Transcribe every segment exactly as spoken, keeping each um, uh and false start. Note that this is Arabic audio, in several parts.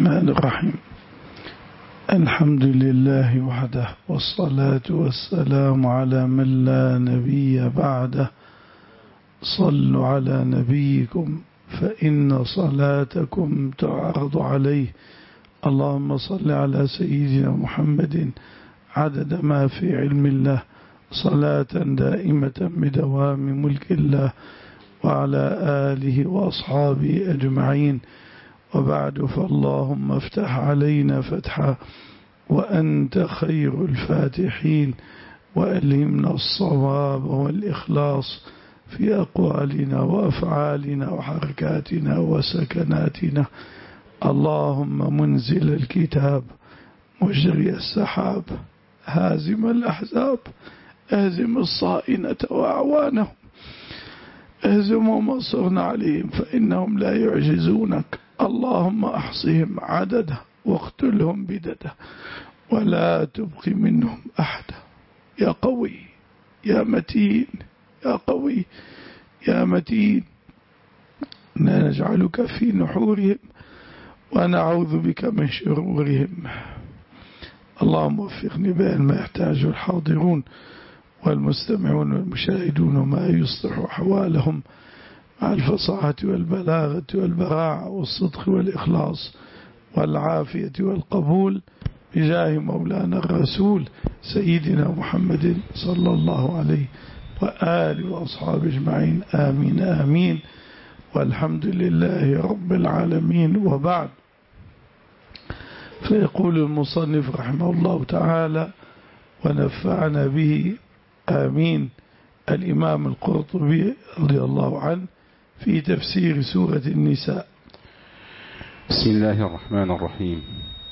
الرحمن الرحيم. الحمد لله وحده، والصلاة والسلام على من لا نبي بعده. صلوا على نبيكم فإن صلاتكم تعرض عليه. اللهم صل على سيدنا محمد عدد ما في علم الله، صلاة دائمة بدوام ملك الله، وعلى آله وأصحابه أجمعين. وبعد، فاللهم افتح علينا فتحا وأنت خير الفاتحين، وألهمنا الصواب والإخلاص في أقوالنا وأفعالنا وحركاتنا وسكناتنا. اللهم منزل الكتاب، مجري السحاب، هازم الأحزاب، اهزم الصائنة وأعوانهم، اهزم وانصرنا عليهم فإنهم لا يعجزونك. اللهم أحصهم عددا واقتلهم بددا، ولا تبق منهم أحدا. يا قوي يا متين يا قوي يا متين، نجعلك في نحورهم ونعوذ بك من شرورهم. اللهم وفقني بأن ما يحتاج الحاضرون والمستمعون والمشاهدون، وما يصلح أحوالهم مع الفصاحة والبلاغة والبراعة والصدق والإخلاص والعافية والقبول، بجاه مولانا الرسول سيدنا محمد صلى الله عليه وآله وأصحابه أجمعين. آمين آمين، والحمد لله رب العالمين. وبعد، فيقول المصنف رحمه الله تعالى ونفعنا به آمين، الإمام القرطبي رضي الله عنه في تفسير سورة النساء. بسم الله الرحمن الرحيم.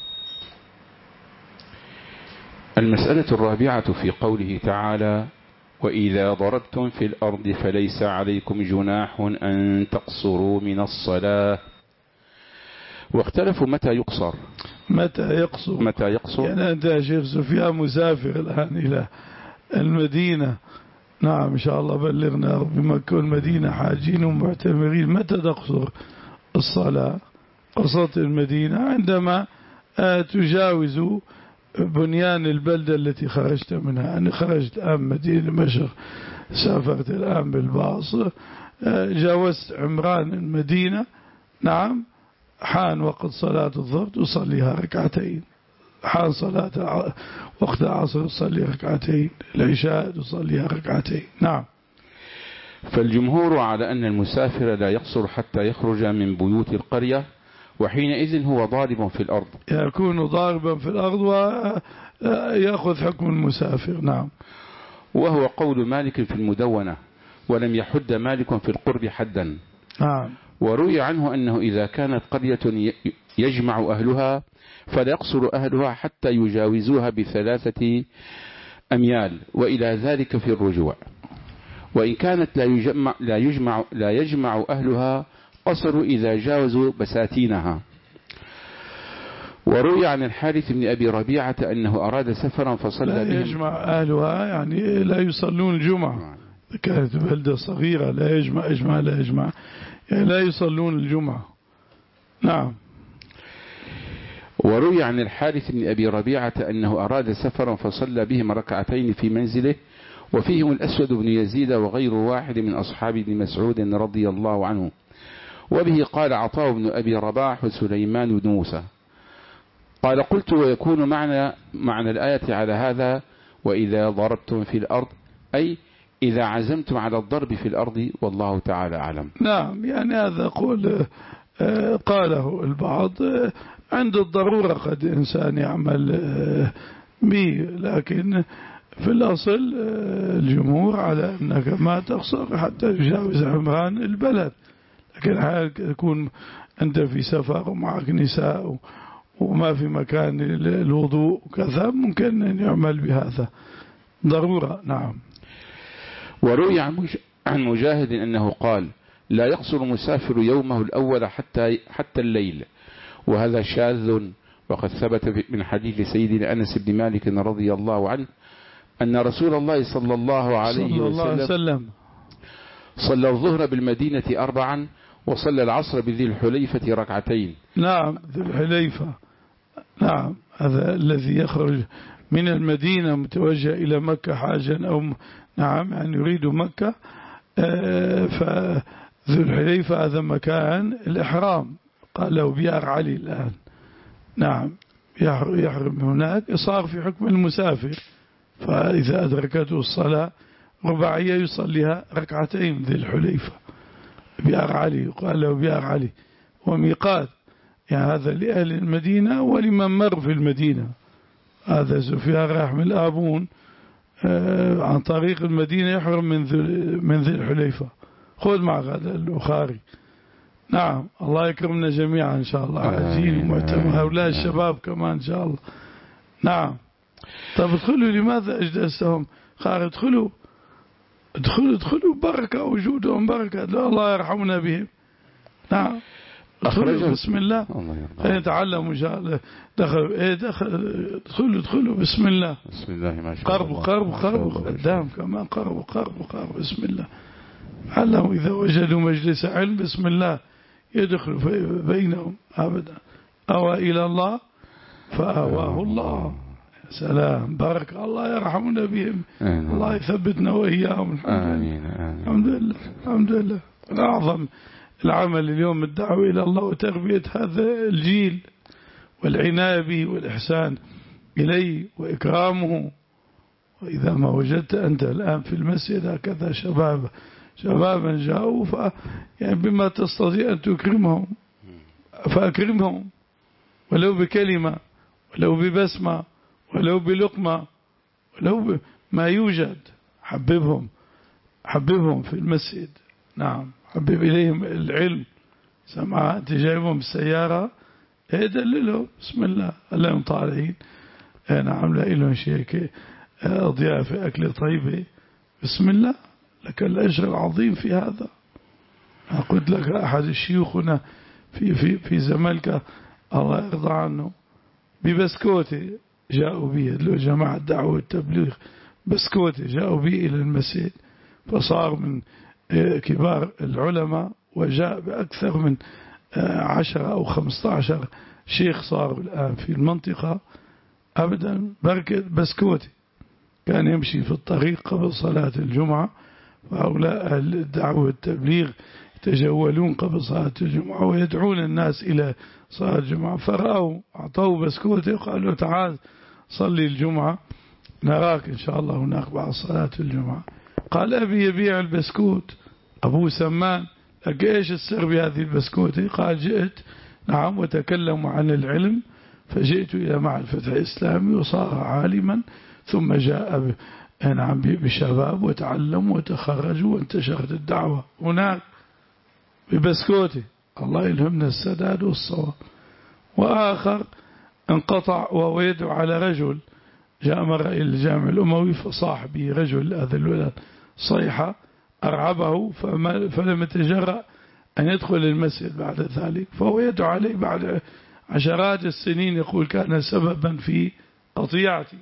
المسألة الرابعة في قوله تعالى: وإذا ضربتم في الأرض فليس عليكم جناح أن تقصروا من الصلاة. واختلفوا متى يقصر متى يقصر متى يقصر يعني أنت يا شيخ سفيان مسافر الآن إلى المدينة، نعم إن شاء الله بلغنا رب مكة والمدينة حاجين ومعتمرين، متى تقصر الصلاة؟ قصرت المدينة عندما تجاوز بنيان البلدة التي خرجت منها. أنا خرجت الآن مدينة مشر، سافرت الآن بالباص، جاوزت عمران المدينة، نعم حان وقت صلاة الظهر تصليها ركعتين، حان صلاة وقت العصر تصلي ركعتين، العشاء تصليها ركعتين. نعم. فالجمهور على أن المسافر لا يقصر حتى يخرج من بيوت القرية، وحينئذ هو ضارب في الأرض، يكون ضاربا في الأرض ويأخذ حكم المسافر. نعم. وهو قول مالك في المدونة، ولم يحد مالك في القرب حدا. نعم. وروي عنه أنه إذا كانت قرية يجمع أهلها فلا يقصر أهلها حتى يجاوزوها بثلاثة أميال، وإلى ذلك في الرجوع. وإن كانت لا يجمع, لا يجمع, لا يجمع أهلها قصروا إذا جاوزوا بساتينها. وروي عن الحارث بن أبي ربيعة أنه أراد سفرا فصلى لا بهم. يجمع أهلها يعني لا يصلون الجمعة، كانت بلدة صغيرة لا يجمع إجمع لا يجمع يعني لا يصلون الجمعة. نعم. وروي عن الحارث بن أبي ربيعة أنه أراد سفرا فصلى بهم ركعتين في منزله، وفيهم الأسود بن يزيد وغير واحد من أصحاب ابن مسعود رضي الله عنه. وبه قال عطاء بن أبي رباح وسليمان بن موسى. قال: قلت: ويكون معنى معنى الآية على هذا وإذا ضربتم في الأرض، أي إذا عزمتم على الضرب في الأرض، والله تعالى أعلم. نعم، يعني هذا قول قاله البعض عند الضرورة، قد إنسان يعمل به، لكن في الأصل الجمهور على أنك ما تقصر حتى يجاوز عمران البلد. لكن حال يكون أنت في سفر ومعك نساء وما في مكان الوضوء وكذا، ممكن أن يعمل بهذا ضرورة. نعم. وروي عن مجاهد أنه قال: لا يقصر مسافر يومه الأول حتى حتى الليل، وهذا شاذ. وقد ثبت من حديث سيدنا أنس بن مالك رضي الله عنه أن رسول الله صلى الله عليه وسلم صلى الظهر بالمدينة أربعا وصلى العصر بذي الحليفة ركعتين. نعم ذي الحليفة، نعم هذا الذي يخرج من المدينة متوجه إلى مكة حاجا أو نعم يعني يريد مكة. فذو الحليفة هذا مكان الإحرام، قال له بيار علي الآن، نعم يحرم هناك، صار في حكم المسافر. فإذا أدركته الصلاة رباعية يصليها ركعتين ذي الحليفة بيار علي، قال له بيار علي وميقات يعني هذا لأهل المدينة ولمن مر في المدينة. هذا سفيان راح من الآبون عن طريق المدينة يحرم من ذي من ذي الحليفة. خذ مع هذا البخاري. نعم الله يكرمنا جميعا إن شاء الله، عاجين ومعتمر هؤلاء الشباب كمان إن شاء الله. نعم طيب ادخلوا، لماذا أجلستهم؟ قال ادخلوا ادخلوا ادخلوا بركة، وجودهم بركة، الله يرحمنا بهم. نعم ادخلوا بسم الله، يتعلموا إن شاء الله. دخلوا ايه دخل ادخلوا ادخلوا بسم الله، بسم الله ما شاء الله، قربوا قربوا قربوا قدام كمان، قربوا قربوا قربوا بسم الله. علموا إذا وجدوا مجلس علم بسم الله يدخلوا بينهم أبدا. أوى إلى الله فأواه الله. سلام بارك الله يرحمنا بهم، الله يثبتنا وإياهم. الحمد لله الحمد لله. الأعظم العمل اليوم الدعوة إلى الله وتربية هذا الجيل والعناية به والإحسان إليه وإكرامه. وإذا ما وجدت أنت الآن في المسجد هكذا شباب شبابا جاءوا ف يعني بما تستطيع أن تكرمهم فأكرمهم، ولو بكلمة ولو ببسمة ولو بلقمة ولو ما يوجد. حببهم حببهم في المسجد. نعم حبب إليهم العلم. سمع أنت جايبهم السيارة دللهم بسم الله اللهم طالعين. نعم لا إلهم شيء ضيافة أكل طيبة بسم الله، لك الأجر العظيم في هذا. قلت لك أحد الشيوخنا في في في زملكة الله يرضى عنه ببسكوتة جاءوا به له جماعة دعوة والتبليغ، بسكوتة جاءوا به إلى المسجد، فصار من كبار العلماء وجاء بأكثر من عشرة أو خمسة عشر شيخ صاروا الآن في المنطقة أبدا بركة بسكوتة. كان يمشي في الطريق قبل صلاة الجمعة، وهؤلاء أهل الدعوة والتبليغ يتجولون قبل صلاة الجمعة ويدعون الناس إلى صلاة الجمعة، فرأوا أعطوه بسكوتة وقالوا تعال صلي الجمعة نراك إن شاء الله هناك بعد صلاة الجمعة. قال أبي يبيع البسكوت. أبوه سمان لك إيش السر بهذه البسكوتة؟ قال جئت نعم وتكلموا عن العلم فجئت إلى معرفة الإسلامي وصار عالما، ثم جاء نعم بشباب وتعلموا وتخرجوا وانتشرت الدعوة هناك ببسكوتة. الله يلهمنا السداد والصواب. وآخر انقطع وهو يدعو على رجل جاء مرة إلى الجامع الأموي فصاح به رجل هذا الولد صيحة أرعبه فلم يتجرأ أن يدخل المسجد بعد ذلك، فهو يدعو عليه بعد عشرات السنين يقول كان سببا في قطيعتي.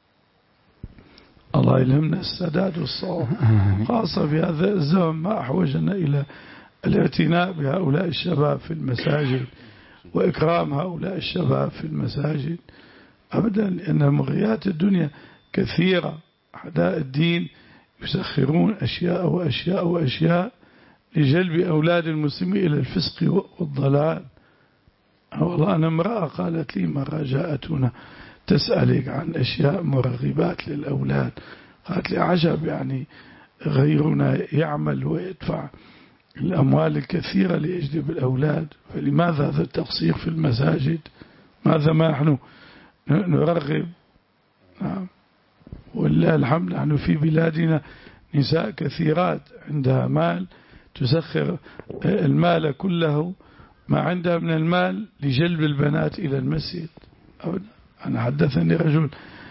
الله يلهمنا السداد والصواب، خاصة في هذا الزمن ما أحوجنا إلى الاعتناء بهؤلاء الشباب في المساجد وإكرام هؤلاء الشباب في المساجد أبدا، لأن مغريات الدنيا كثيرة. أعداء الدين يسخرون أشياء وأشياء وأشياء لجلب أولاد المسلمين إلى الفسق والضلال. والله أنا امرأة قالت لي مرة جاءتنا تسألك عن أشياء مرغبات للأولاد، قالت لي عجب يعني غيرنا يعمل ويدفع الأموال الكثيرة ليجلب الأولاد، فلماذا هذا التقصير في المساجد؟ ماذا ما نحن نرغب؟ نعم والله الحمد نحن في بلادنا نساء كثيرات عندها مال تسخر المال كله ما عندها من المال لجلب البنات إلى المسجد. أنا حدثني رجل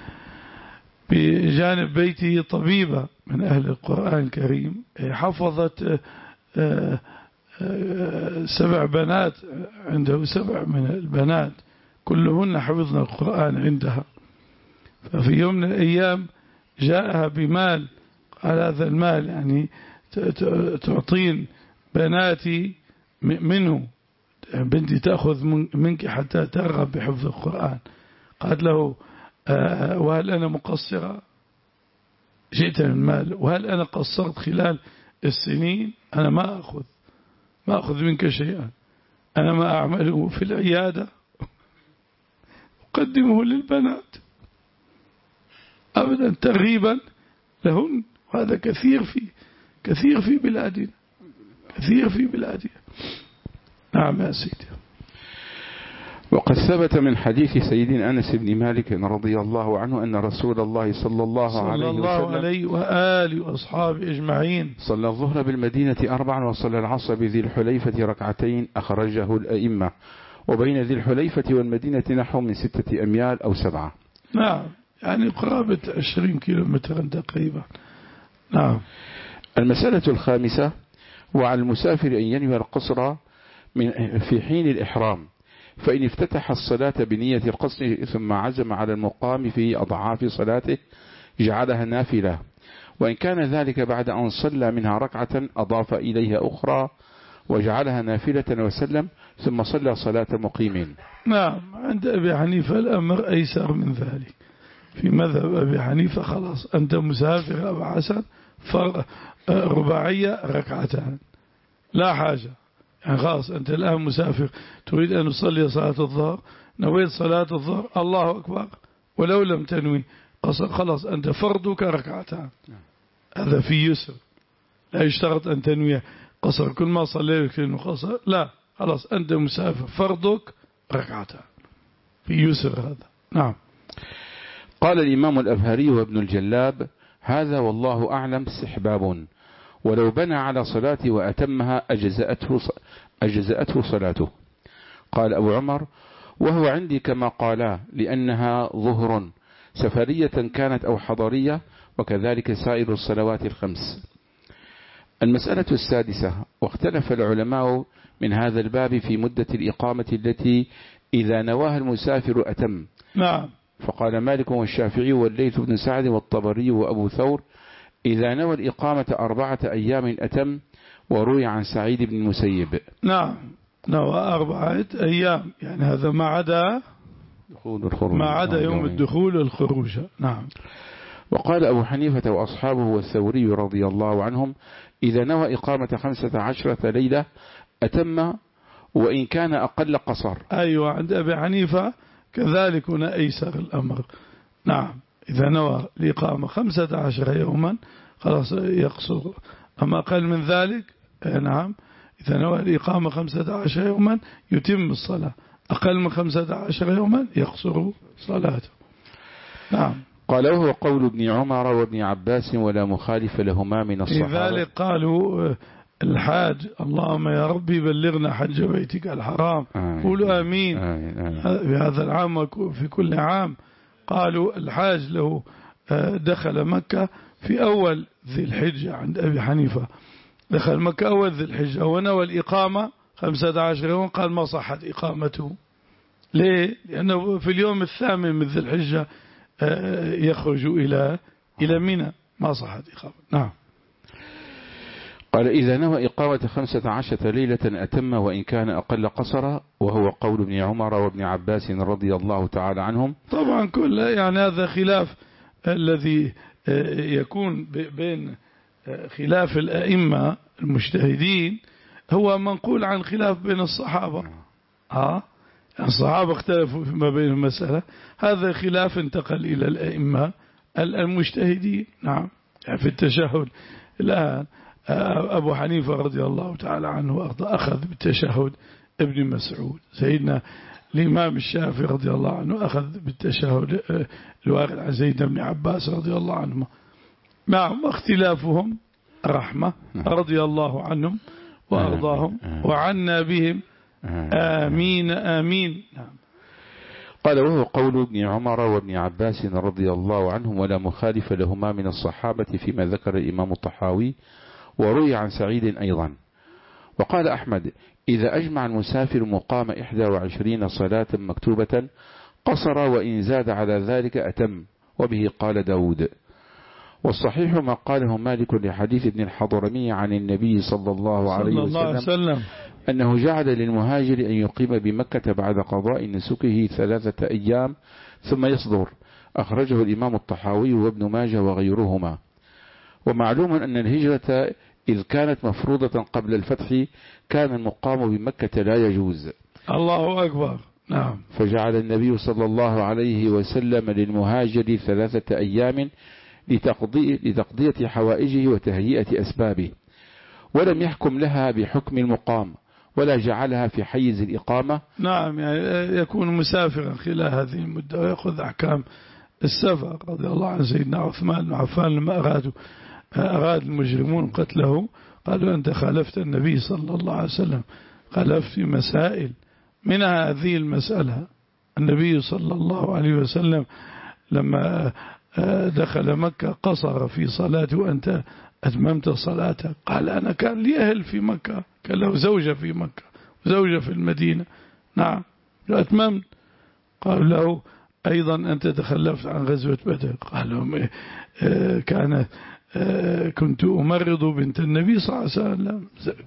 بجانب بيته طبيبة من أهل القرآن الكريم حفظت سبع بنات، عنده سبع من البنات كلهن حفظنا القرآن عندها. ففي يوم من الأيام جاءها بمال، قال هذا المال يعني تعطين بناتي منه بنتي تأخذ منك حتى ترغب بحفظ القرآن. قالت له وهل أنا مقصرة؟ جئت من مال، وهل أنا قصرت خلال السنين؟ أنا ما أخذ ما أخذ منك شيئا، أنا ما أعمله في العيادة أقدمه للبنات أبدا ترغيبا لهن، وهذا كثير في كثير في بلادنا، كثير في بلادنا. نعم يا سيدي. وقد ثبت من حديث سيدنا أنس بن مالك رضي الله عنه أن رسول الله صلى الله صلى عليه الله وسلم عليه وآله وأصحابه أجمعين صلى الظهر بالمدينة أربعا وصلى العصر بذي الحليفة ركعتين أخرجه الأئمة، وبين ذي الحليفة والمدينة نحو من ستة أميال أو سبعة. نعم يعني قرابة عشرين كيلومترا تقريبا. نعم. المسألة الخامسة: وعلى المسافر أن ينوي القصر من في حين الإحرام، فإن افتتح الصلاة بنية القصر ثم عزم على المقام في أضعاف صلاته جعلها نافلة، وإن كان ذلك بعد أن صلى منها ركعة أضاف إليها أخرى وجعلها نافلة وسلم ثم صلى صلاة مقيم. نعم. عند أبي حنيفة الأمر أيسر من ذلك. في مذهب أبي حنيفة خلاص أنت مسافر أبو حسن رباعية ركعتان لا حاجة، يعني خلاص أنت الآن مسافر تريد أن تصلي صلاة الظهر، نويت صلاة الظهر الله أكبر ولو لم تنوي قصر، خلاص أنت فرضك ركعتان، هذا في يسر، لا يشترط أن تنوي قصر كل ما صليت كأنه قصر، لا خلاص أنت مسافر فرضك ركعتان في يسر هذا. نعم. قال الإمام الأبهري وابن الجلاب: هذا والله أعلم استحباب، ولو بنى على صلاته وأتمها أجزأته أجزأته صلاته. قال أبو عمر: وهو عندي كما قالا، لأنها ظهر سفرية كانت أو حضرية، وكذلك سائر الصلوات الخمس. المسألة السادسة: واختلف العلماء من هذا الباب في مدة الإقامة التي إذا نواها المسافر أتم. نعم. فقال مالك والشافعي والليث بن سعد والطبري وأبو ثور: إذا نوى الإقامة أربعة أيام أتم، وروي عن سعيد بن المسيب. نعم نوى أربعة أيام، يعني هذا ما عدا ما عدا يوم الدخول والخروج. نعم. وقال أبو حنيفة وأصحابه والثوري رضي الله عنهم: إذا نوى إقامة خمسة عشرة ليلة أتم، وإن كان أقل قصر. أيوة عند أبي حنيفة كذلك هنا أيسر الأمر. نعم. إذا نوى الإقامة خمسة عشر يوما خلاص يقصر، أما أقل من ذلك نعم إذا نوى الإقامة خمسة عشر يوما يتم الصلاة، أقل من خمسة عشر يوما يقصر صلاته. نعم. قال وهو قول ابن عمر وابن عباس ولا مخالف لهما من الصحابة. لذلك قالوا الحاج اللهم يا ربي بلغنا حج بيتك الحرام، قولوا آمين في هذا العام وفي كل عام. قالوا الحاج له دخل مكة في أول ذي الحجة عند أبي حنيفة، دخل مكة أول ذي الحجة ونوى الإقامة خمسة عشر يوم، قال ما صحت إقامته. ليه؟ لأنه في اليوم الثامن من ذي الحجة يخرج إلى إلى منى، ما صحت إقامة. نعم. قال إذا نوى إقامة خمسة عشرة ليلة أتم، وإن كان أقل قصر، وهو قول ابن عمر وابن عباس رضي الله تعالى عنهم. طبعا كل يعني هذا خلاف الذي يكون بين خلاف الأئمة المجتهدين هو منقول عن خلاف بين الصحابة. ها يعني الصحابة اختلفوا فيما بين المسألة، هذا خلاف انتقل إلى الأئمة المجتهدين. نعم. يعني في التشهد الآن أبو حنيفة رضي الله تعالى عنه أخذ بالتشهد ابن مسعود، سيدنا الإمام الشافعي رضي الله عنه أخذ بالتشهد الوارد عن سيدنا ابن عباس رضي الله عنهما. نعم. اختلافهم رحمة رضي الله عنهم وأرضاهم وعنا بهم آمين آمين. نعم. قال وهو قول ابن عمر وابن عباس رضي الله عنهم ولا مخالف لهما من الصحابة فيما ذكر الإمام الطحاوي، وروي عن سعيد أيضا. وقال أحمد إذا أجمع المسافر مقام إحدى وعشرين صلاة مكتوبة قصر، وإن زاد على ذلك أتم، وبه قال داود. والصحيح ما قاله مالك لحديث ابن الحضرمي عن النبي صلى الله عليه وسلم أنه جعل للمهاجر أن يقيم بمكة بعد قضاء نسكه ثلاثة أيام ثم يصدر. أخرجه الإمام الطحاوي وابن ماجه وغيرهما. ومعلوم أن الهجرة إذ كانت مفروضة قبل الفتح كان المقام بمكة لا يجوز. الله أكبر. نعم. فجعل النبي صلى الله عليه وسلم للمهاجر ثلاثة أيام لتقضي لتقضية حوائجه وتهيئة أسبابه، ولم يحكم لها بحكم المقام ولا جعلها في حيز الإقامة. نعم، يعني يكون مسافرا خلال هذه المدة ويأخذ أحكام السفر. رضي الله عن سيدنا عثمان بن عفان لما أرادوا أراد المجرمون قتله قالوا أنت خالفت النبي صلى الله عليه وسلم، خالفت في مسائل، من هذه المسألة النبي صلى الله عليه وسلم لما دخل مكة قصر في صلاته وأنت أتممت صلاته. قال أنا كان لي أهل في مكة، كان له زوجة في مكة وزوجة في المدينة. نعم أتممت. قال له أيضا أنت تخلفت عن غزوة بدر. قال لهم كان كنت أمرض بنت النبي صلى الله عليه وسلم،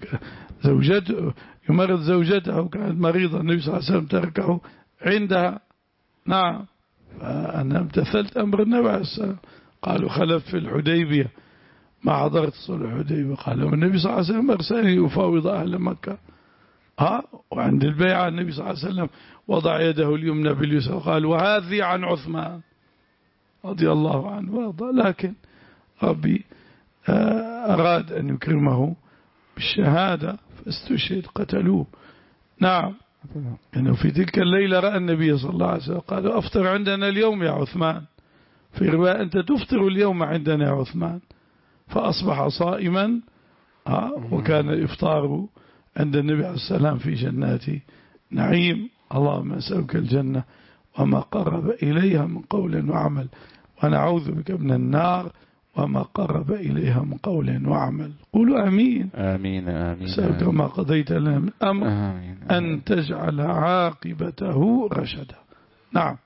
زوجته يمرض زوجته كانت مريضة، النبي صلى الله عليه وسلم تركه عندها. نعم أنا امتثلت أمر النبي عليه السلام. قالوا خلفت في الحديبية ما حضرت صلح الحديبية. قالوا النبي صلى الله عليه وسلم أرسلني أفاوض أهل مكة. ها وعند البيعة النبي صلى الله عليه وسلم وضع يده اليمنى باليسرى قال وهذه عن عثمان رضي الله عنه وارضاه. لكن ربي أراد أن يكرمه بالشهادة فاستشهد قتلوه. نعم إنه في تلك الليلة رأى النبي صلى الله عليه وسلم قال أفطر عندنا اليوم يا عثمان، في رواية أنت تفطر اليوم عندنا يا عثمان. فأصبح صائما وكان الإفطار عند النبي عليه السلام في جنات نعيم. اللهم أسألك الجنة وما قرب إليها من قول وعمل، ونعوذ بك من النار وما قرب إليها من قول وعمل. قولوا أمين. آمين آمين. أسألك ما قضيت لنا من أمر آمين آمين. أن تجعل عاقبته رشدا. نعم.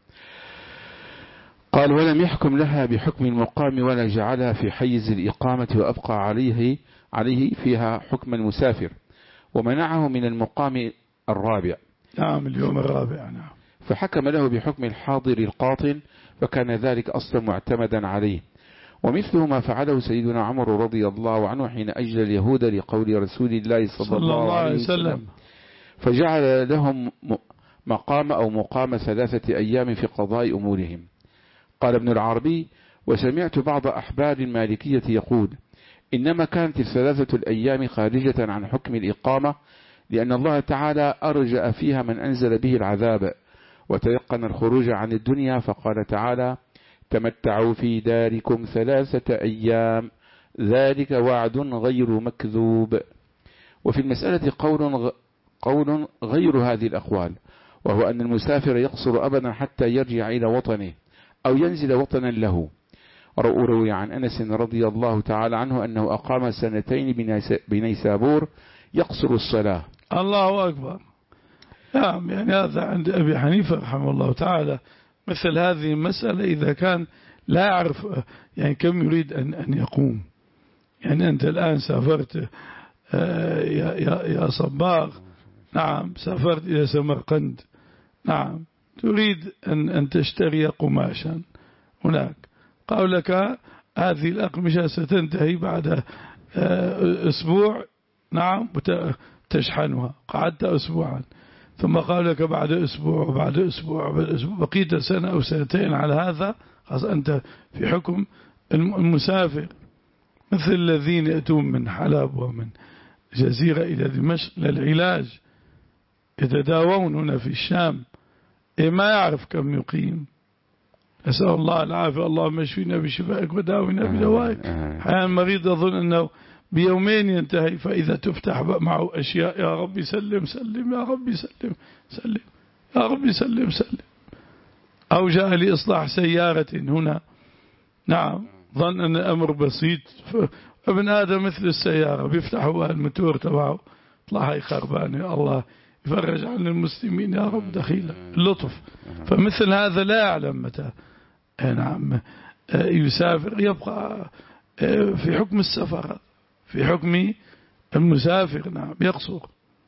قال ولم يحكم لها بحكم المقام ولا جعلها في حيز الإقامة وأبقى عليه عليه فيها حكم المسافر، ومنعه من المقام الرابع. نعم اليوم الرابع. نعم. فحكم له بحكم الحاضر القاطن، فكان ذلك أصلا معتمدا عليه. ومثله ما فعله سيدنا عمر رضي الله عنه حين أجل اليهود لقول رسول الله صلى, صلى الله عليه وسلم، فجعل لهم مقام أو مقام ثلاثة أيام في قضاء أمورهم. قال ابن العربي وسمعت بعض أحبار المالكية يقول إنما كانت الثلاثة الأيام خارجة عن حكم الإقامة، لأن الله تعالى أرجأ فيها من أنزل به العذاب وتيقن الخروج عن الدنيا، فقال تعالى تمتعوا في داركم ثلاثة أيام ذلك وعد غير مكذوب. وفي المسألة قول قول غير هذه الأقوال، وهو أن المسافر يقصر أبدا حتى يرجع إلى وطنه أو ينزل وطنا له. روي عن أنس رضي الله تعالى عنه أنه أقام سنتين بنيسابور يقصر الصلاة. الله أكبر. نعم يعني هذا عند أبي حنيفة رحمه الله تعالى. مثل هذه المسألة إذا كان لا يعرف يعني كم يريد أن أن يقوم، يعني أنت الآن سافرت يا يا يا صباغ، نعم سافرت إلى سمرقند، نعم تريد أن أن تشتري قماشا هناك، قال لك هذه الأقمشة ستنتهي بعد أسبوع، نعم تشحنها، قعدت أسبوعا، ثم قال لك بعد أسبوع وبعد أسبوع وبعد أسبوع، بقيت سنة أو سنتين على هذا، خلاص أنت في حكم المسافر. مثل الذين يأتون من حلب ومن جزيرة إلى دمشق للعلاج، يتداوون هنا في الشام، إيه ما يعرف كم يقيم. أسأل الله العافية، اللهم اشفينا بشفائك وداونا بدوائك. أحيانا المريض يظن أنه بيومين ينتهي، فإذا تفتح معه أشياء، يا ربي سلم سلم، يا ربي سلم سلم، يا ربي سلم سلم. أو جاء لإصلاح سيارة هنا، نعم ظن أن الأمر بسيط، ابن آدم مثل السيارة، بيفتحوا الموتور تبعه طلع هاي خربان، يا الله يفرج عن المسلمين يا رب دخيلة اللطف. فمثل هذا لا يعلم متى نعم يسافر، يبقى في حكم السفر، في حكم المسافر، نعم يقصر.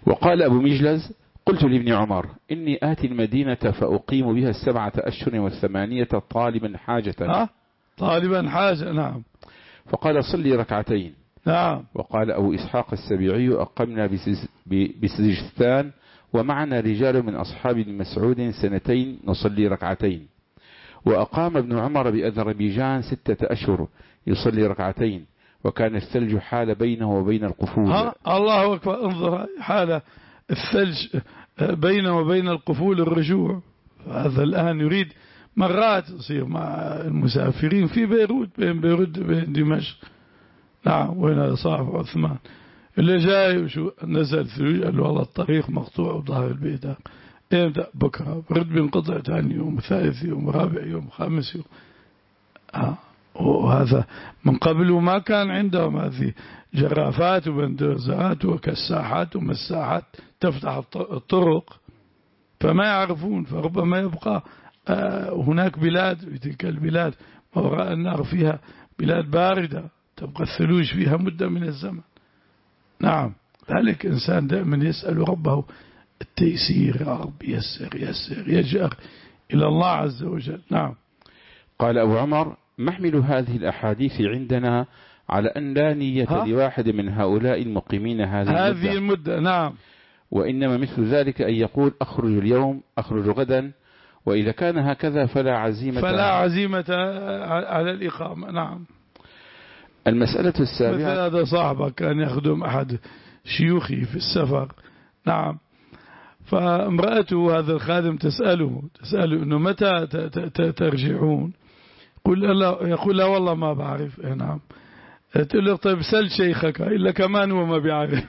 وقال أبو مجلز قلت لابن عمر إني آتي المدينة فأقيم بها السبعة أشهر والثمانية طالبا حاجة. ها؟ طالبا حاجة. نعم. فقال صلي ركعتين. نعم. وقال أبو إسحاق السبيعي أقمنا بسجستان ومعنا رجال من أصحاب ابن مسعود سنتين نصلي ركعتين. وأقام ابن عمر بأذربيجان ستة أشهر يصلي ركعتين وكان الثلج حال بينه وبين القفول. ها الله أكبر. انظر حال الثلج بينه وبين القفول الرجوع. هذا الآن يريد مرات يصير مع المسافرين في بيروت بين بيروت وبين دمشق. نعم. وين صاحب عثمان اللي جاي وشو نزل ثلج قال له والله الطريق مقطوع وظهر البيت. امتى؟ بكره برد بينقطع ثاني يوم ثالث يوم رابع يوم خامس يوم. آه. وهذا من قبل ما كان عندهم هذه جرافات وبندرزات وكساحات ومساحات تفتح الطرق فما يعرفون. فربما يبقى آه هناك بلاد في تلك البلاد ما وراء النهر فيها بلاد باردة تبقى الثلوج فيها مدة من الزمن. نعم. ذلك إنسان دائما يسأل ربه التيسير. يا رب يسر يسر يجأر إلى الله عز وجل. نعم. قال أبو عمر محمل هذه الأحاديث عندنا على أن لا نية ها؟ لواحد من هؤلاء المقيمين هذه, هذه المدة. نعم. وإنما مثل ذلك أن يقول أخرج اليوم أخرج غدا وإذا كان هكذا فلا عزيمة فلا عزيمة على الإقامة. نعم. المسألة السابعة مثل هذا صاحبك كان يخدم أحد شيوخي في السفر. نعم. فامرأته هذا الخادم تسأله تسأله إنه متى ترجعون؟ يقول لا يقول لا والله ما بعرف. نعم. تقول له طيب سل شيخك إلا كمان هو ما بيعرف.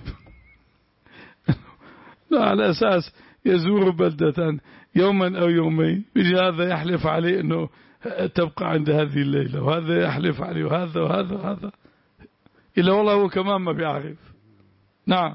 لا على أساس يزور بلدة يوما أو يومين بيجي هذا يحلف عليه إنه تبقى عند هذه الليلة وهذا يحلف عليه وهذا وهذا وهذا إلا والله هو كمان ما بيعرف. نعم.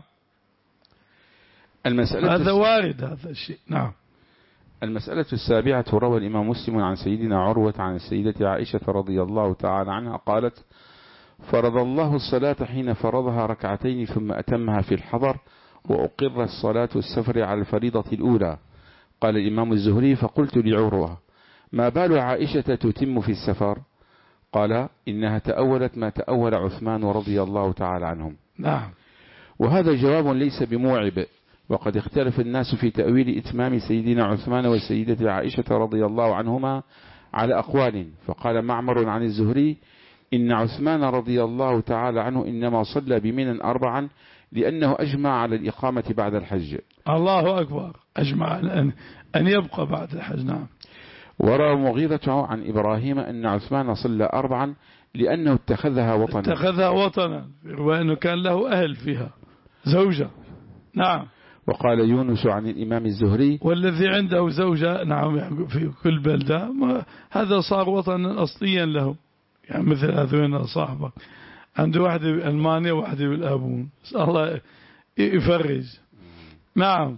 المسألة هذا وارد هذا الشيء. نعم. المسألة السابعة روى الإمام مسلم عن سيدنا عروة عن السيدة عائشة رضي الله تعالى عنها قالت فرض الله الصلاة حين فرضها ركعتين ثم أتمها في الحضر وأقر الصلاة السفر على الفريضة الأولى. قال الإمام الزهري فقلت لعروة ما بال عائشة تتم في السفر؟ قال إنها تأولت ما تأول عثمان رضي الله تعالى عنهم. نعم. وهذا جواب ليس بموعب وقد اختلف الناس في تأويل إتمام سيدنا عثمان والسيدة عائشة رضي الله عنهما على أقوال. فقال معمر عن الزهري إن عثمان رضي الله تعالى عنه إنما صلى بمنى أربعا لأنه أجمع على الإقامة بعد الحج. الله أكبر. أجمع أن أن يبقى بعد الحج. نعم. وروى مغيرة عن إبراهيم أن عثمان صلى أربعا لأنه اتخذها وطنا. اتخذها وطنا وأنه كان له أهل فيها زوجة. نعم. وقال يونس عن الإمام الزهري والذي عنده زوجة نعم في كل بلدة هذا صار وطنا أصليا له. يعني مثل هذين صاحبك عنده واحدة بألمانيا وواحدة بالآبون. الله يفرج. نعم.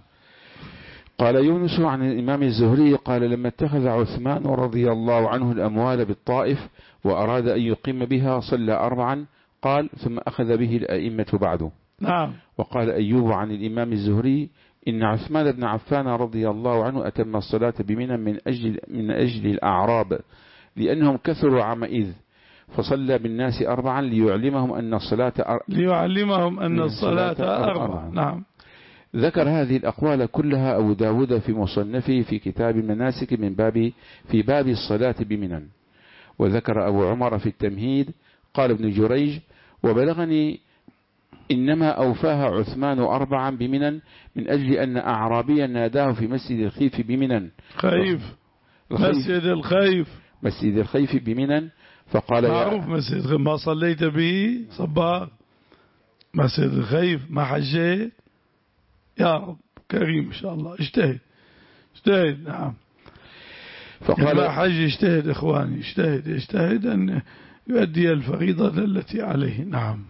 قال يونس عن الإمام الزهري قال لما اتخذ عثمان رضي الله عنه الأموال بالطائف وأراد أن يقيم بها صلى أربعا قال ثم أخذ به الأئمة بعده. نعم. وقال أيوب عن الإمام الزهري إن عثمان بن عفان رضي الله عنه أتم الصلاة بمنى من أجل, من أجل الأعراب لأنهم كثروا عامئذ فصلى بالناس أربعا ليعلمهم أن الصلاة أر... ليعلمهم أن الصلاة أربعا. نعم. ذكر هذه الأقوال كلها أبو داود في مصنفه في كتاب المناسك من باب في باب الصلاة بمنى. وذكر أبو عمر في التمهيد قال ابن جريج وبلغني إنما أوفاها عثمان أربعا بمنى من أجل أن أعرابيا ناداه في مسجد الخيف بمنى. خيف. مسجد الخيف. مسجد الخيف بمنى فقال معروف مسجد ما صليت به صباح مسجد الخيف ما حجيت يا رب كريم إن شاء الله اجتهد اجتهد. نعم. فقال ما حج اجتهد إخواني اجتهد اجتهد أن يؤدي الفريضة التي عليه. نعم.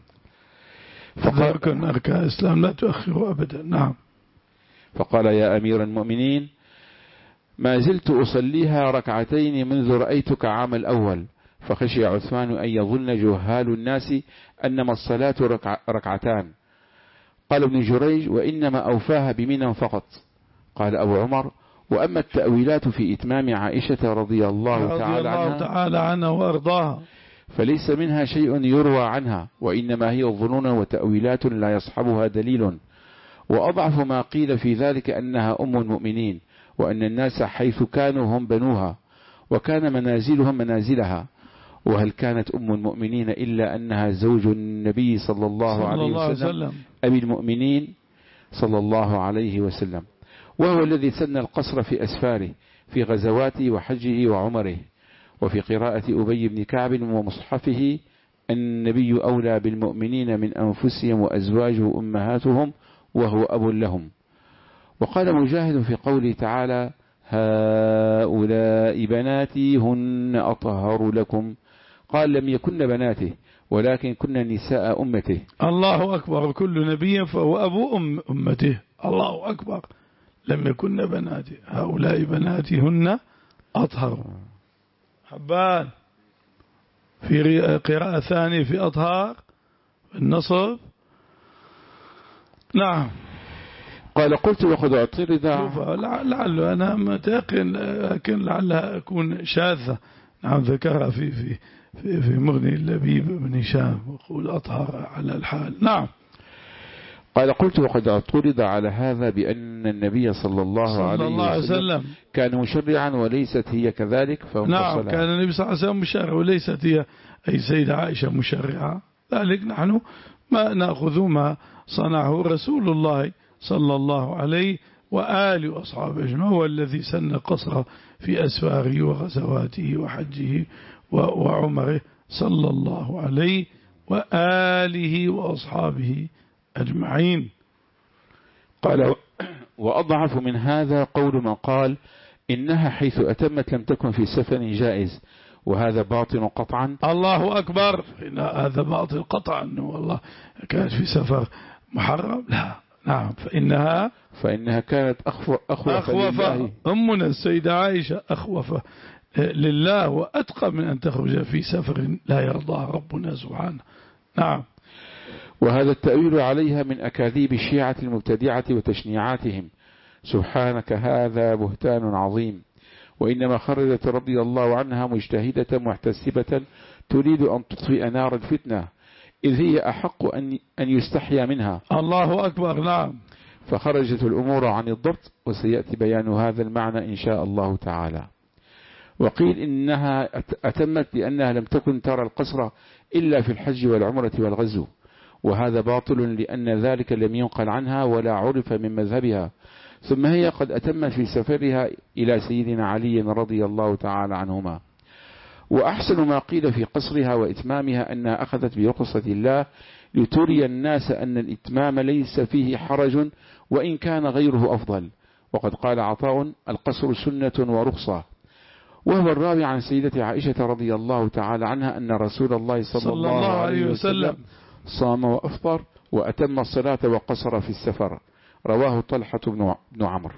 فقال أركان الإسلام لا تؤخره أبدا. نعم. فقال يا أمير المؤمنين ما زلت أصليها ركعتين منذ رأيتك عام الأول فخشي عثمان أن يظن جهال الناس أنما الصلاة ركع ركعتان. قال ابن جريج وإنما أوفاها بمنى فقط. قال أبو عمر وأما التأويلات في إتمام عائشة رضي الله رضي تعالى الله عنها تعالى عنها وأرضاها فليس منها شيء يروى عنها، وإنما هي ظنون وتأويلات لا يصحبها دليل. وأضعف ما قيل في ذلك أنها أم المؤمنين، وأن الناس حيث كانوا هم بنوها، وكان منازلهم منازلها. وهل كانت أم المؤمنين إلا أنها زوج النبي صلى الله صلى عليه الله عليه وسلم وسلم أبي المؤمنين صلى الله عليه وسلم، وهو الذي سن القصر في أسفاره في غزواته وحجه وعمره. وفي قراءة أبي بن كعب ومصحفه النبي أولى بالمؤمنين من أنفسهم وأزواجه أمهاتهم وهو أب لهم. وقال مجاهد في قوله تعالى هؤلاء بناتي هن أطهر لكم، قال لم يكن بناته ولكن كن نساء أمته. الله أكبر، كل نبي فهو أبو أم أمته. الله أكبر، لم يكن بناته، هؤلاء بناتي هن أطهر. حبان في قراءة ثانية في أطهار النصب. نعم. قال قلت وقد اعترض، لعله أنا متيقن لكن لعلها أكون شاذة. نعم ذكرها في في في, في مغني اللبيب بن هشام وقول أطهر على الحال. نعم. قال قلت وقد اعترض على هذا بأن النبي صلى الله, صلى عليه, الله عليه وسلم, وسلم كان مشرعا وليست هي كذلك. نعم كان النبي صلى الله عليه وسلم مشرع وليست هي أي سيدة عائشة مشرعة. ذلك نحن ما نأخذ ما صنعه رسول الله صلى الله عليه وآله وأصحابه أجمعين، هو الذي سن قصر في أسفاره وغزواته وحجه وعمره صلى الله عليه وآله وأصحابه أجمعين. قال وأضعف من هذا قول من قال إنها حيث أتمت لم تكن في سفر جائز، وهذا باطل قطعا. الله أكبر، هذا باطل قطعا. والله كانت في سفر محرم؟ لا. نعم فإنها فإنها كانت أخوف, أخوف لله. أمنا السيدة عائشة أخوف لله وأتقى من أن تخرج في سفر لا يرضاه ربنا سبحانه. نعم. وهذا التأويل عليها من أكاذيب الشيعة المبتدعة وتشنيعاتهم، سبحانك هذا بهتان عظيم. وإنما خرجت رضي الله عنها مجتهدة محتسبة تريد أن تطفئ نار الفتنة، إذ هي أحق أن أن يستحيا منها. الله أكبر. نعم. فخرجت الأمور عن الضبط، وسيأتي بيان هذا المعنى إن شاء الله تعالى. وقيل إنها أتمت لأنها لم تكن ترى القصر إلا في الحج والعمرة والغزو، وهذا باطل لأن ذلك لم ينقل عنها ولا عرف من مذهبها. ثم هي قد أتمت في سفرها إلى سيدنا علي رضي الله تعالى عنهما. وأحسن ما قيل في قصرها وإتمامها أنها أخذت برخصة الله لتري الناس أن الإتمام ليس فيه حرج وإن كان غيره أفضل. وقد قال عطاء القصر سنة ورخصة، وهو الراوي عن سيدة عائشة رضي الله تعالى عنها أن رسول الله صلى, صلى الله, الله عليه وسلم صام وأفطر وأتم الصلاة وقصر في السفر. رواه طلحة بن عمرو.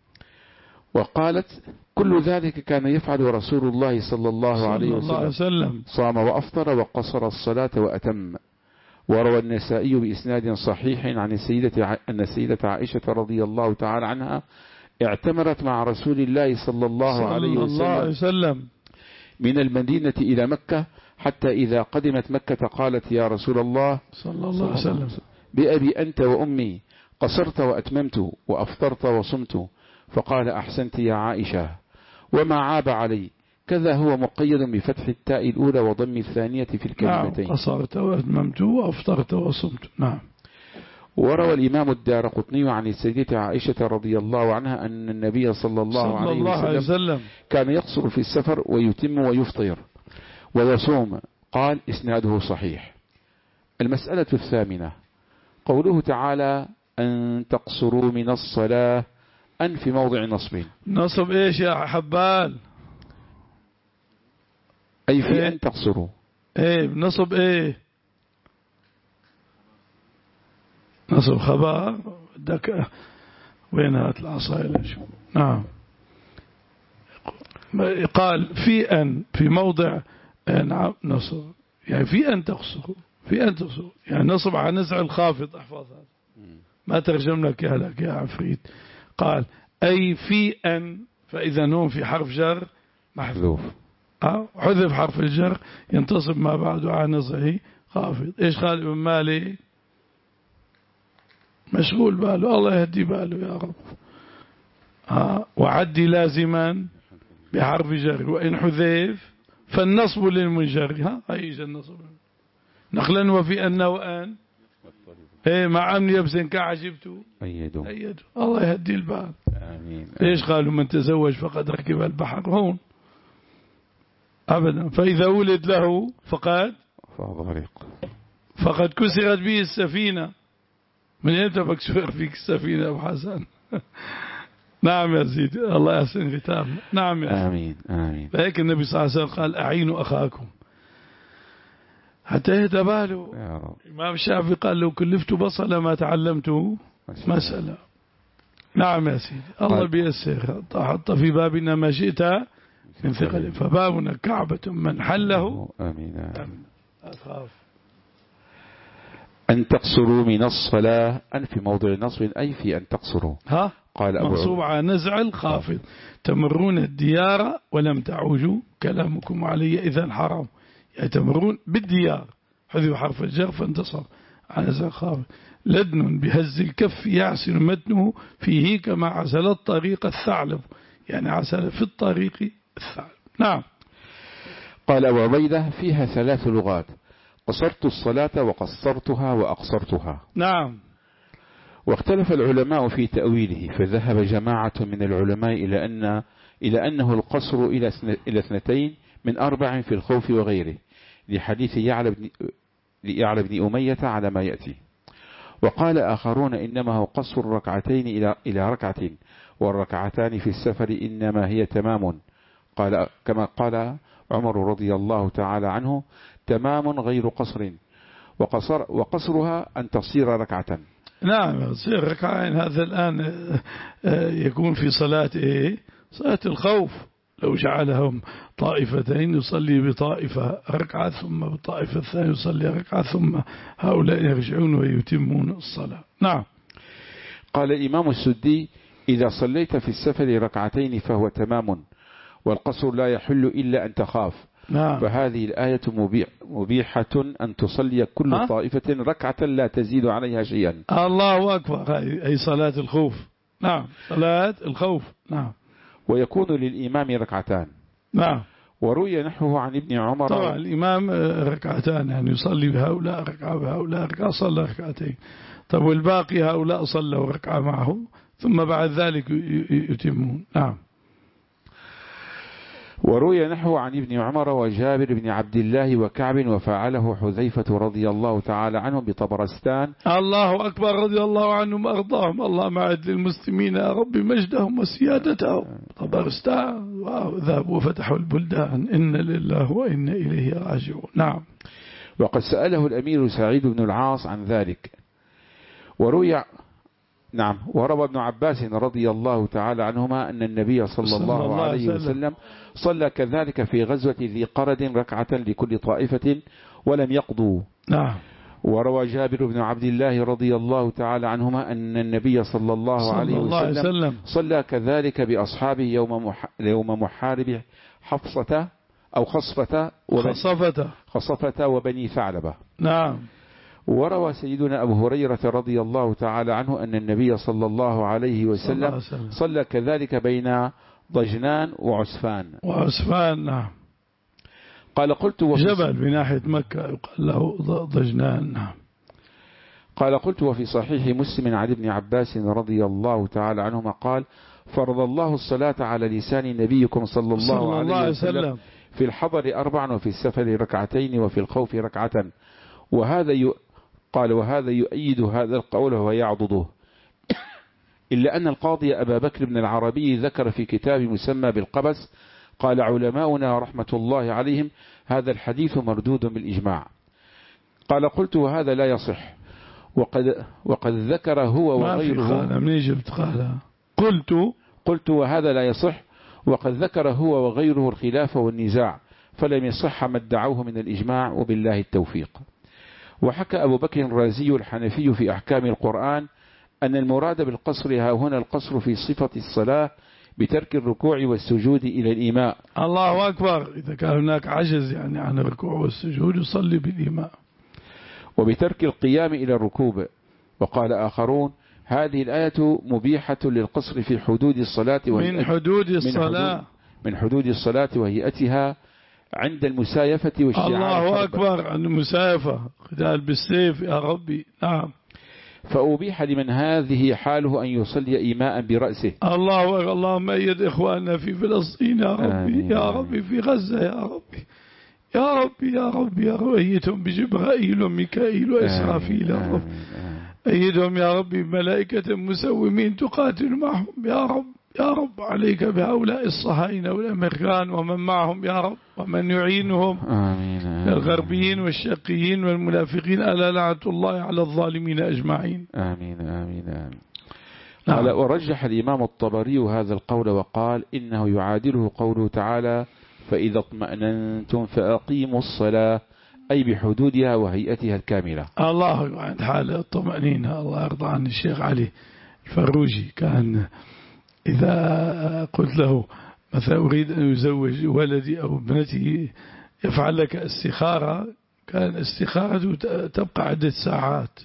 وقالت كل ذلك كان يفعل رسول الله صلى الله عليه وسلم، صام وأفطر وقصر الصلاة وأتم. وروى النسائي بإسناد صحيح عن السيدة أن السيدة عائشة رضي الله تعالى عنها اعتمرت مع رسول الله صلى الله عليه وسلم من المدينة إلى مكة، حتى إذا قدمت مكة قالت يا رسول الله صلى الله عليه وسلم بأبي أنت وأمي قصرت وأتممت وأفطرت وصمت. فقال أحسنت يا عائشة وما عاب علي. كذا هو مقيد بفتح التاء الأولى وضم الثانية في الكلمتين. نعم قصرت وأتممت وأفطرت وصمت. نعم. وروى الإمام الدارقطني عن السيدة عائشة رضي الله عنها أن النبي صلى الله, صلى عليه, الله وسلم عليه وسلم كان يقصر في السفر ويتم ويفطر ويصوم. قال إسناده صحيح. المسألة الثامنة قوله تعالى أن تقصروا من الصلاة، أن في موضع نصب. نصب إيش يا حبال؟ أي في إيه؟ أن تقصروا. إيه نصب إيه؟ نصب خبر دك وينها العصاية شو. نعم. قال في أن في موضع نعم نصب، يعني في أن تقصروا، في أن تقصروا يعني نصب على نزع الخافض. احفظ هذا ما ترجم لك يا لك يا عفريت. قال أي في أن، فإذا نون في حرف جر محذوف، أه؟ حذف حرف الجر ينتصب ما بعده على نصعه خافض. إيش قال ابن مالك؟ مشغول باله، الله يهدي باله يا رب. أه؟ وعدي لازما بحرف جر، وإن حذف فالنصب للمنجر. ها أيش النصب؟ نقلا وفي أن وأن إيه مع أمن يبس كعجبت أيدوا أيدوا. الله يهدي البال. آمين. ليش قالوا من تزوج فقد ركب البحر؟ هون أبدا. فإذا ولد له فقد فقد كسرت به السفينة. من يمتى بكسر فيك السفينة أبو حسن؟ نعم يا سيدي، الله يحسن ختامنا. نعم يا سيدي. آمين آمين. فهيك النبي صلى الله عليه وسلم قال أعينوا أخاكم حتى يهدى باله. الإمام الشافعي قال لو كلفت بصلة ما تعلمته مسألة. نعم يا سيدي، الله بيسر. حط في بابنا ما شئت من ثقل، فبابنا كعبة من حله. آمين. أخاف أن تقصروا من الصلاة. أن في موضع نصب أي في أن تقصروا. ها قال أبو منصوب على نزع الخافض. تمرون الديار ولم تعوجوا كلامكم علي إذا حرام. يعني تمرون بالديار، حذف حرف الجر فانتصب على نزع الخافض. لدن بهز الكف يعسل متنه فيه كما عسل الطريق الثعلب، يعني عسل في الطريق الثعلب. نعم. قال أبو عبيدة فيها ثلاث لغات: قصرت الصلاة وقصرتها وأقصرتها. نعم. واختلف العلماء في تأويله، فذهب جماعة من العلماء إلى أن إلى أنه القصر إلى إلى اثنتين من أربع في الخوف وغيره، لحديث يعلى بن يعلى بن أمية على ما يأتي. وقال آخرون إنما هو قصر ركعتين إلى إلى ركعة، والركعتان في السفر إنما هي تمام، قال كما قال عمر رضي الله تعالى عنه: تمام غير قصر، وقصر وقصرها أن تصير ركعة. نعم تصير ركعين. هذا الآن يكون في صلاة إيه؟ صلاة الخوف. لو جعلهم طائفتين يصلي بطائفة ركعة ثم بالطائفة الثانية يصلي ركعة ثم هؤلاء يرجعون ويتمون الصلاة. نعم. قال الإمام السدي: إذا صليت في السفر ركعتين فهو تمام، والقصر لا يحل إلا أن تخاف. نعم. فهذه الآية مبيح مبيحة أن تصلي كل أه؟ طائفة ركعة لا تزيد عليها شيئا. الله أكبر. أي صلاة الخوف. نعم صلاة الخوف. نعم. ويكون للإمام ركعتان. نعم. وروي نحوه عن ابن عمر. طبعا الإمام ركعتان، يعني يصلي بهؤلاء ركعة بهؤلاء ركعة، صلى ركعتين. طب والباقي هؤلاء صلوا ركعة معه ثم بعد ذلك يتمون. نعم. وروي نحو عن ابن عمر وجابر بن عبد الله وكعب، وفعله حذيفة رضي الله تعالى عنه بطبرستان. الله أكبر رضي الله عنهم وأرضاهم. اللهم أعد للمسلمين يا رب مجدهم وسيادتهم. طبرستان ذهبوا وفتحوا البلدان. إن لله وإن إليه راجعون. نعم. وقد سأله الأمير سعيد بن العاص عن ذلك. وروي نعم وروى ابن عباس رضي الله تعالى عنهما أن النبي صلى, صلى الله, الله عليه وسلم صلى كذلك في غزوة ذي قرد ركعة لكل طائفة ولم يقضوا. نعم. وروى جابر بن عبد الله رضي الله تعالى عنهما أن النبي صلى الله صلى عليه الله وسلم, وسلم صلى كذلك بأصحابه يوم مح يوم محارب حفصة أو خصفة خصفة خصفة وبني ثعلبة. نعم. وروى سيدنا أبو هريرة رضي الله تعالى عنه أن النبي صلى الله عليه وسلم صلى كذلك بين ضجنان وعسفان. وعسفان. نعم. قال قلت جبل بناحية مكة يقال له ضجنان. نعم. قال قلت وفي صحيح مسلم عن ابن عباس رضي الله تعالى عنهما قال: فرض الله الصلاة على لسان نبيكم صلى الله, صلى الله عليه وسلم, وسلم في الحضر أربعا وفي السفر ركعتين وفي الخوف ركعة. وهذا ي... قال وهذا يؤيد هذا القول ويعضده، إلا أن القاضي أبا بكر بن العربي ذكر في كتاب مسمى بالقبس: قال علماؤنا رحمة الله عليهم هذا الحديث مردود بالإجماع. قال قلت وهذا لا يصح، وقد, وقد ذكر هو وغيره. من جبت قال قلت قلت وهذا لا يصح وقد ذكر هو وغيره الخلاف والنزاع، فلم يصح ما ادعوه من الإجماع، وبالله التوفيق. وحكى أبو بكر الرازي الحنفي في أحكام القرآن أن المراد بالقصر ها هنا القصر في صفة الصلاة بترك الركوع والسجود إلى الإيماء. الله أكبر. إذا كان هناك عجز يعني عن الركوع والسجود يصلي بالإيماء. وبترك القيام إلى الركوب. وقال آخرون هذه الآية مبيحة للقصر في حدود الصلاة من حدود الصلاة من حدود الصلاة وهيئتها عند المسايفة والشعار. الله أكبر. عن المسايفة قتال بالسيف يا ربي. نعم. فأبيح لمن هذه حاله أن يصلي إيماء برأسه. الله أكبر. اللهم أيد إخواننا في فلسطين يا ربي. يا ربي في غزة يا ربي. يا ربي يا ربي يا ربي أيدهم بجبرائيل وميكائيل وإسرافيل يا رب. أيدهم يا ربي بملائكة مسومين تقاتل معهم يا رب. يا رب عليك بهؤلاء الصهاينة والأمريكان ومن معهم يا رب ومن يعينهم من الغربيين والشقيين والمنافقين ألا لعنة الله على الظالمين أجمعين. آمين آمين آمين. قال ورجح الإمام الطبري هذا القول وقال إنه يعادله قوله تعالى فإذا اطمأننتم فأقيموا الصلاة أي بحدودها وهيئتها الكاملة. الله عند حال الطمأنينة. الله يرضى عن الشيخ علي الفروجي كان إذا قلت له مثلا أريد أن يزوج ولدي أو ابنتي يفعل لك استخارة كان استخارته تبقى عدة ساعات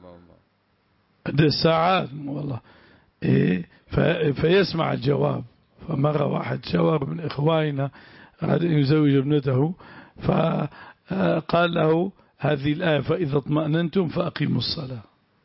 عدة ساعات والله إيه فيسمع الجواب. فمرة واحد شاور من إخواننا أراد أن يزوج ابنته فقال له هذه الآية فإذا اطمأننتم فأقيموا الصلاة.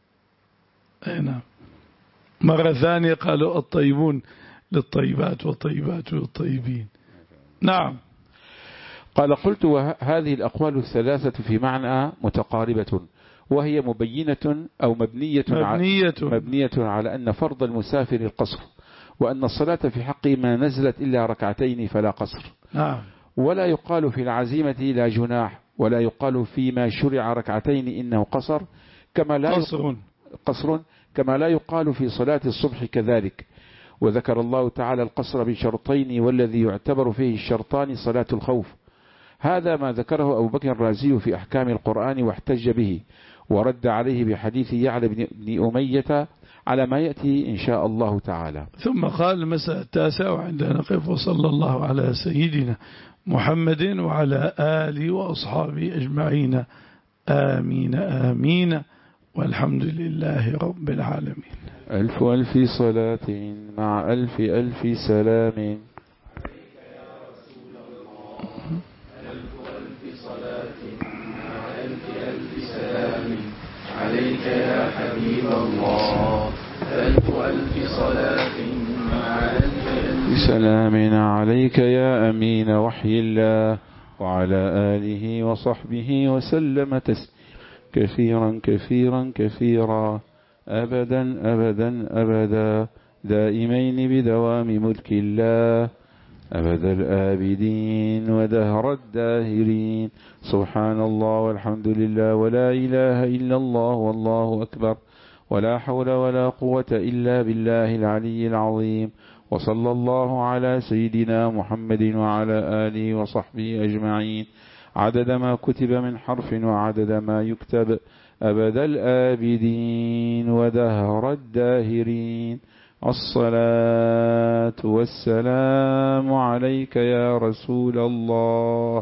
نعم. مرة ثانية قالوا الطيبون للطيبات والطيبات للطيبين. نعم. قال قلت وهذه الأقوال الثلاثة في معنى متقاربة وهي مبينة أو مبنية, مبنية. مبنية على أن فرض المسافر القصر وأن الصلاة في حقه ما نزلت إلا ركعتين فلا قصر. نعم. ولا يقال في العزيمة لا جناح ولا يقال فيما شرع ركعتين إنه قصر كما لا قصر. قصر كما لا يقال في صلاة الصبح كذلك. وذكر الله تعالى القصر بشرطين والذي يعتبر فيه الشرطان صلاة الخوف. هذا ما ذكره أبو بكر الرازي في أحكام القرآن واحتج به ورد عليه بحديث يعلى بن أمية على ما يأتي إن شاء الله تعالى. ثم قال المسألة التاسعة وعندنا نقف وصلى الله على سيدنا محمد وعلى آله وأصحابه أجمعين آمين آمين والحمد لله رب العالمين. ألف ألف صلاة مع ألف ألف سلام. عليك يا حبيب الله ألف ألف صلاة مع ألف ألف سلام عليك يا أمين وحي الله وعلى آله وصحبه وسلم تسليما كثيرا كثيرا كثيرا أبدا أبدا أبدا دائمين بدوام ملك الله أبد الآبدين ودهر الداهرين. سبحان الله والحمد لله ولا إله إلا الله والله أكبر ولا حول ولا قوة إلا بالله العلي العظيم. وصلى الله على سيدنا محمد وعلى آله وصحبه أجمعين عدد ما كتب من حرف وعدد ما يكتب أبد الآبدين ودهر الداهرين. الصلاة والسلام عليك يا رسول الله.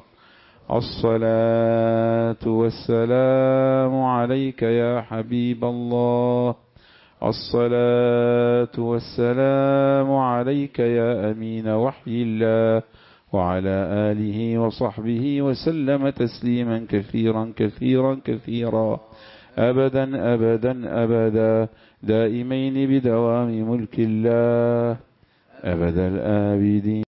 الصلاة والسلام عليك يا حبيب الله. الصلاة والسلام عليك يا أمين وحي الله وعلى آله وصحبه وسلم تسليما كثيرا كثيرا كثيرا أبدا أبدا أبدا دائمين بدوام ملك الله أبد الآبدين.